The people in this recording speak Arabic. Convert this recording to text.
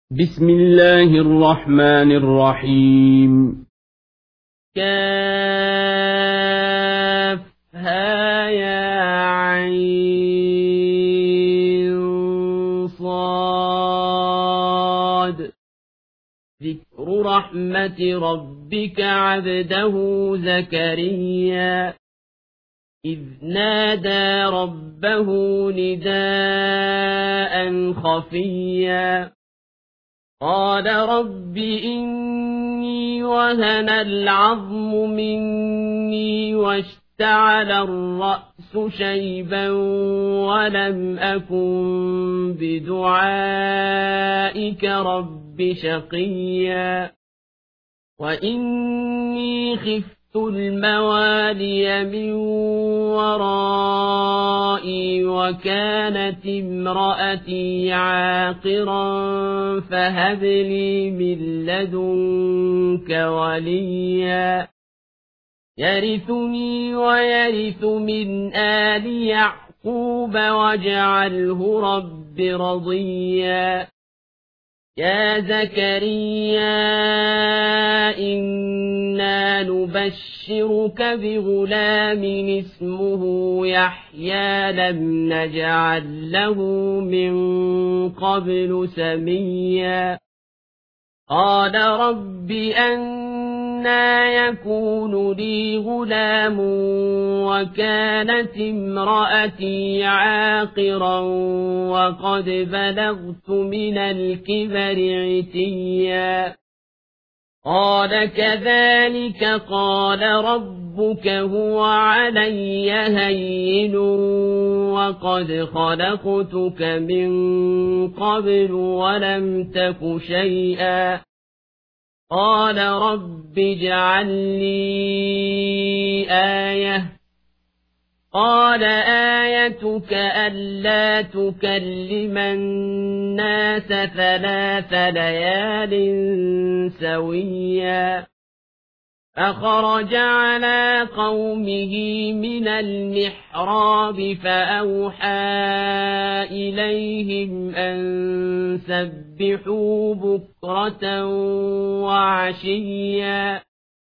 بسم الله الرحمن الرحيم. كافها يا عين صاد. ذكر رحمة ربك عبده زكريا إذ نادى ربه نداء خفيا قال رب إني وهن العظم مني واشتعل الرأس شيبا ولم أكن بدعائك رب شقيا وإني خفت الموالي من ورائي وكانت امرأتي عاقرا فهب لي من لدنك وليا يرثني ويرث من آل يعقوب واجعله رب رضيا يا زكريا إنا نبشرك بغلام اسمه يحيى لم نجعل له من قبل سميا قال رب أنى يكون لي غلام وكانت امرأتي عاقرا وقد بلغت من الكبر عتيا قال كذلك قال ربك هو علي هين وقد خلقتك من قبل ولم تك شيئا قال رب اجعل لي آية قال آيتك ألا تكلم الناس 3 ليال سويا فخرج على قومه من المحراب فأوحى إليهم أن سبحوا بكرة وعشيا